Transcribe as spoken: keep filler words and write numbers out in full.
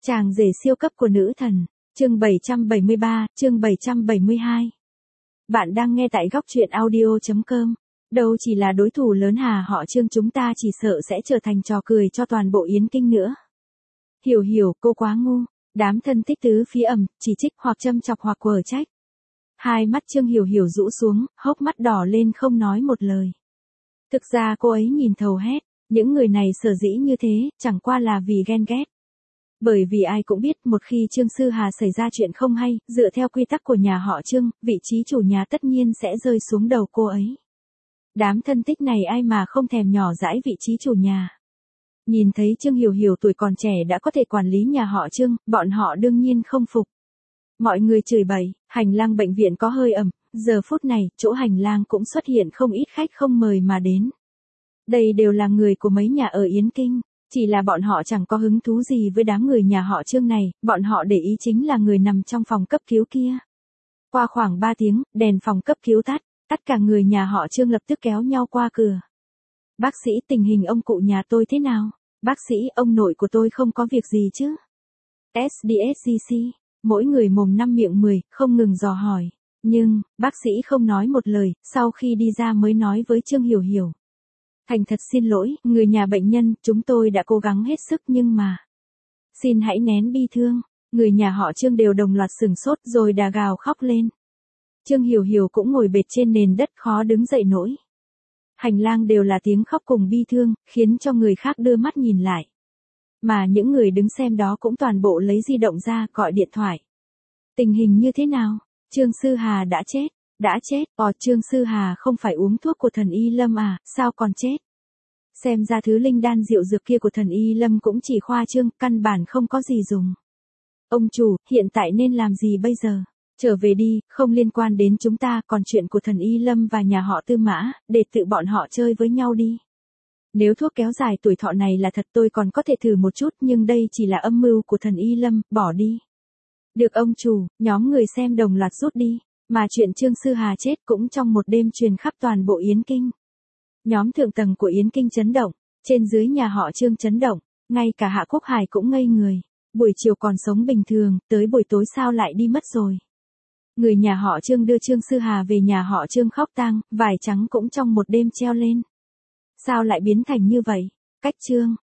Chàng rể siêu cấp của nữ thần, chương bảy trăm bảy mươi ba, chương bảy trăm bảy mươi hai. Bạn đang nghe tại góc truyện audio chấm com. Đâu chỉ là đối thủ lớn Hà họ Trương, chúng ta chỉ sợ sẽ trở thành trò cười cho toàn bộ Yến Kinh nữa. Hiểu hiểu, cô quá ngu. Đám thân thích tứ phía ầm, chỉ trích hoặc châm chọc hoặc quở trách. Hai mắt Trương Hiểu Hiểu rũ xuống, hốc mắt đỏ lên không nói một lời. Thực ra cô ấy nhìn thấu hết, những người này sở dĩ như thế, chẳng qua là vì ghen ghét. Bởi vì ai cũng biết một khi Trương Sư Hà xảy ra chuyện không hay, dựa theo quy tắc của nhà họ Trương, vị trí chủ nhà tất nhiên sẽ rơi xuống đầu cô ấy. Đám thân tích này ai mà không thèm nhỏ dãi vị trí chủ nhà. Nhìn thấy Trương Hiểu Hiểu tuổi còn trẻ đã có thể quản lý nhà họ Trương, bọn họ đương nhiên không phục. Mọi người chửi bậy, hành lang bệnh viện có hơi ẩm, giờ phút này, chỗ hành lang cũng xuất hiện không ít khách không mời mà đến. Đây đều là người của mấy nhà ở Yến Kinh, chỉ là bọn họ chẳng có hứng thú gì với đám người nhà họ Trương này, bọn họ để ý chính là người nằm trong phòng cấp cứu kia. Qua khoảng ba tiếng, đèn phòng cấp cứu tắt, tất cả người nhà họ Trương lập tức kéo nhau qua cửa. Bác sĩ, tình hình ông cụ nhà tôi thế nào? Bác sĩ, ông nội của tôi không có việc gì chứ? ét đê ét xê xê, mỗi người mồm năm miệng mười, không ngừng dò hỏi. Nhưng, bác sĩ không nói một lời, sau khi đi ra mới nói với Trương Hiểu Hiểu. Thành thật xin lỗi, người nhà bệnh nhân, chúng tôi đã cố gắng hết sức nhưng mà... Xin hãy nén bi thương, người nhà họ Trương đều đồng loạt sửng sốt rồi đà gào khóc lên. Trương Hiểu Hiểu cũng ngồi bệt trên nền đất khó đứng dậy nổi. Hành lang đều là tiếng khóc cùng bi thương, khiến cho người khác đưa mắt nhìn lại. Mà những người đứng xem đó cũng toàn bộ lấy di động ra gọi điện thoại. Tình hình như thế nào? Trương Sư Hà đã chết. Đã chết, ồ Trương Sư Hà không phải uống thuốc của thần Y Lâm à, sao còn chết? Xem ra thứ linh đan rượu dược kia của thần Y Lâm cũng chỉ khoa trương, căn bản không có gì dùng. Ông chủ, hiện tại nên làm gì bây giờ? Trở về đi, không liên quan đến chúng ta, còn chuyện của thần Y Lâm và nhà họ Tư Mã, để tự bọn họ chơi với nhau đi. Nếu thuốc kéo dài tuổi thọ này là thật tôi còn có thể thử một chút, nhưng đây chỉ là âm mưu của thần Y Lâm, bỏ đi. Được ông chủ, nhóm người xem đồng loạt rút đi. Mà chuyện Trương Sư Hà chết cũng trong một đêm truyền khắp toàn bộ Yến Kinh. Nhóm thượng tầng của Yến Kinh chấn động, trên dưới nhà họ Trương chấn động, ngay cả Hạ Quốc Hải cũng ngây người. Buổi chiều còn sống bình thường, tới buổi tối sao lại đi mất rồi. Người nhà họ Trương đưa Trương Sư Hà về nhà họ Trương khóc tang, vải trắng cũng trong một đêm treo lên. Sao lại biến thành như vậy? Cách Trương,